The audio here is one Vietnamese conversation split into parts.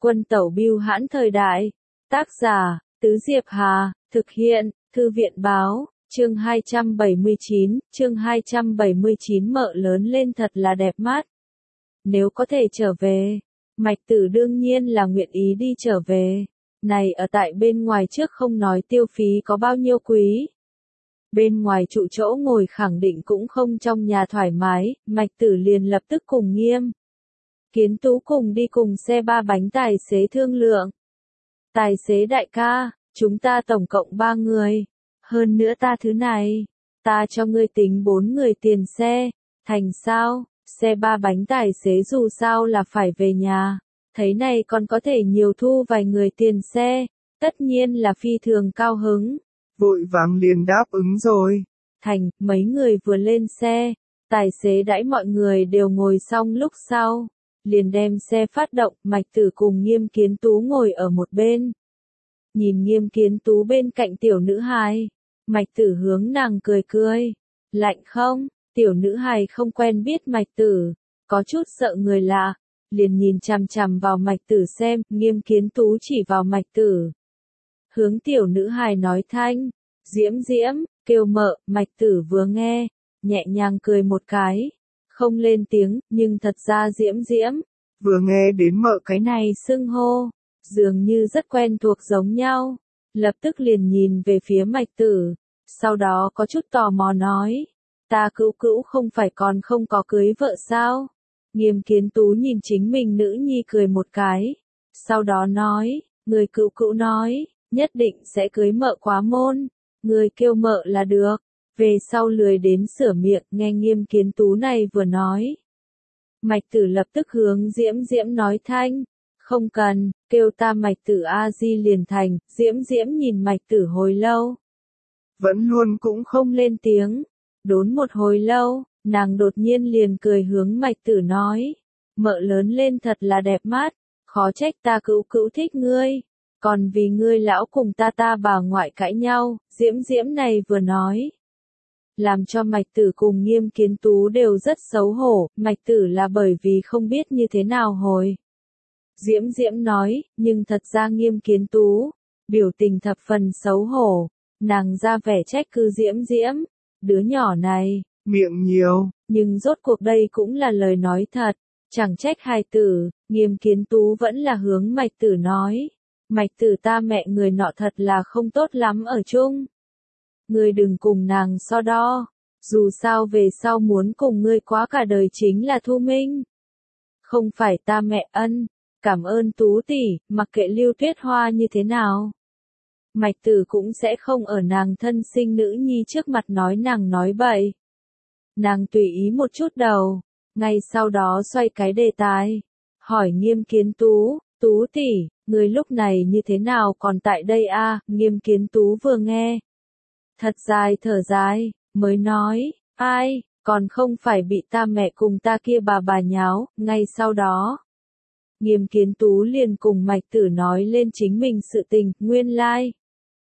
Quân tẩu bưu hãn thời đại. Tác giả, Tứ Diệp Hà, thực hiện, Thư viện báo, chương 279, mợ lớn lên thật là đẹp mắt. Nếu có thể trở về, Mạch Tử đương nhiên là nguyện ý đi trở về. Này ở tại bên ngoài trước không nói tiêu phí có bao nhiêu quý. Bên ngoài trụ chỗ ngồi khẳng định cũng không trong nhà thoải mái, Mạch Tử liền lập tức cùng Nghiêm Kiến Tú cùng đi cùng xe ba bánh tài xế thương lượng. Tài xế đại ca, chúng ta tổng cộng 3 người. Hơn nữa ta thứ này, ta cho ngươi tính 4 người tiền xe. Thành sao? Xe ba bánh tài xế dù sao là phải về nhà. Thấy này còn có thể nhiều thu vài người tiền xe. Tất nhiên là phi thường cao hứng. Vội vàng liền đáp ứng rồi. Thành, mấy người vừa lên xe. Tài xế đãi mọi người đều ngồi xong lúc sau. Liền đem xe phát động, Mạch Tử cùng Nghiêm Kiến Tú ngồi ở một bên. Nhìn Nghiêm Kiến Tú bên cạnh tiểu nữ hài, Mạch Tử hướng nàng cười cười. Lạnh không? Tiểu nữ hài không quen biết Mạch Tử, có chút sợ người lạ, liền nhìn chằm chằm vào Mạch Tử xem, Nghiêm Kiến Tú chỉ vào Mạch Tử. Hướng tiểu nữ hài nói thanh, Diễm Diễm, kêu mợ, Mạch Tử vừa nghe, nhẹ nhàng cười một cái. Không lên tiếng, nhưng thật ra Diễm Diễm, vừa nghe đến mợ cái này xưng hô, dường như rất quen thuộc giống nhau, lập tức liền nhìn về phía Mạch Tử, sau đó có chút tò mò nói, ta cữu cữu không phải còn không có cưới vợ sao? Nghiêm Kiến Tú nhìn chính mình nữ nhi cười một cái, sau đó nói, người cữu cữu nói, nhất định sẽ cưới mợ quá môn, người kêu mợ là được. Về sau lười đến sửa miệng, nghe Nghiêm Kiến Tú này vừa nói. Mạch Tử lập tức hướng Diễm Diễm nói thanh, không cần, kêu ta Mạch Tử A-di liền thành. Diễm Diễm nhìn Mạch Tử hồi lâu, vẫn luôn cũng không lên tiếng. Đốn một hồi lâu, nàng đột nhiên liền cười hướng Mạch Tử nói, mợ lớn lên thật là đẹp mắt, khó trách ta cữu cữu thích ngươi, còn vì ngươi lão cùng ta bà ngoại cãi nhau. Diễm Diễm này vừa nói, làm cho Mạch Tử cùng Nghiêm Kiến Tú đều rất xấu hổ. Mạch Tử là bởi vì không biết như thế nào hồi. Diễm Diễm nói, nhưng thật ra Nghiêm Kiến Tú, biểu tình thập phần xấu hổ, nàng ra vẻ trách cứ Diễm Diễm, đứa nhỏ này, miệng nhiều, nhưng rốt cuộc đây cũng là lời nói thật, chẳng trách hài tử. Nghiêm Kiến Tú vẫn là hướng Mạch Tử nói, Mạch Tử ta mẹ người nọ thật là không tốt lắm ở chung. Ngươi đừng cùng nàng so đo, dù sao về sau muốn cùng ngươi quá cả đời chính là Thu Minh. Không phải ta mẹ ân, cảm ơn Tú tỷ, mặc kệ Lưu Tuyết Hoa như thế nào. Mạch Tử cũng sẽ không ở nàng thân sinh nữ nhi trước mặt nói nàng nói bậy. Nàng tùy ý một chút đầu, ngay sau đó xoay cái đề tài, hỏi Nghiêm Kiến Tú, Tú tỷ, ngươi lúc này như thế nào còn tại đây a? Nghiêm Kiến Tú vừa nghe, thật dài thở dài, mới nói, ai, còn không phải bị ta mẹ cùng ta kia bà nháo. Ngay sau đó, Nghiêm Kiến Tú liền cùng Mạch Tử nói lên chính mình sự tình, nguyên lai.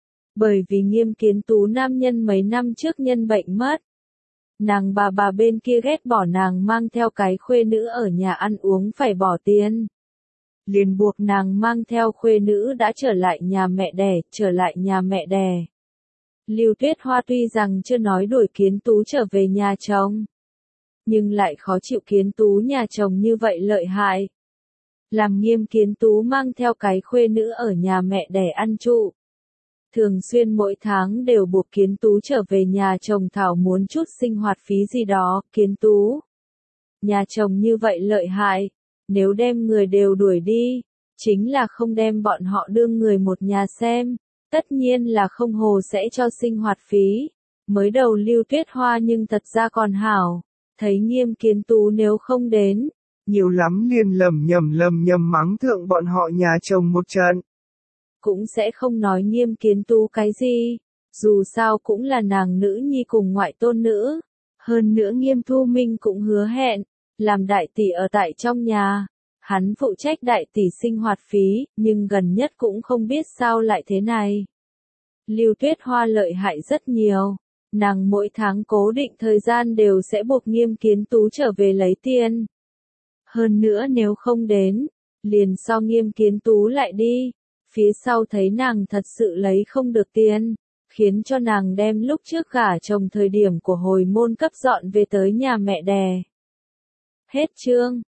Bởi vì Nghiêm Kiến Tú nam nhân mấy năm trước nhân bệnh mất. Nàng bà bên kia ghét bỏ nàng mang theo cái khuê nữ ở nhà ăn uống phải bỏ tiền. Liền buộc nàng mang theo khuê nữ đã trở lại nhà mẹ đẻ. Lưu Tuyết Hoa tuy rằng chưa nói đuổi Kiến Tú trở về nhà chồng, nhưng lại khó chịu Kiến Tú nhà chồng như vậy lợi hại. Làm Nghiêm Kiến Tú mang theo cái khuê nữ ở nhà mẹ đẻ ăn trụ. Thường xuyên mỗi tháng đều buộc Kiến Tú trở về nhà chồng thảo muốn chút sinh hoạt phí gì đó. Kiến Tú, nhà chồng như vậy lợi hại, nếu đem người đều đuổi đi, chính là không đem bọn họ đương người một nhà xem. Tất nhiên là không hồ sẽ cho sinh hoạt phí. Mới đầu Lưu Tuyết Hoa nhưng thật ra còn hảo. Thấy Nghiêm Kiến Tú nếu không đến, nhiều lắm liền lầm nhầm mắng thượng bọn họ nhà chồng một trận. Cũng sẽ không nói Nghiêm Kiến Tú cái gì. Dù sao cũng là nàng nữ nhi cùng ngoại tôn nữ. Hơn nữa Nghiêm Thu Minh cũng hứa hẹn, làm đại tỷ ở tại trong nhà. Hắn phụ trách đại tỷ sinh hoạt phí, nhưng gần nhất cũng không biết sao lại thế này. Lưu Tuyết Hoa lợi hại rất nhiều. Nàng mỗi tháng cố định thời gian đều sẽ buộc Nghiêm Kiến Tú trở về lấy tiền. Hơn nữa nếu không đến, Liền sau Nghiêm Kiến Tú lại đi, phía sau thấy nàng thật sự lấy không được tiền, khiến cho nàng đem lúc trước gả chồng thời điểm của hồi môn cấp dọn về tới nhà mẹ đẻ. Hết chương.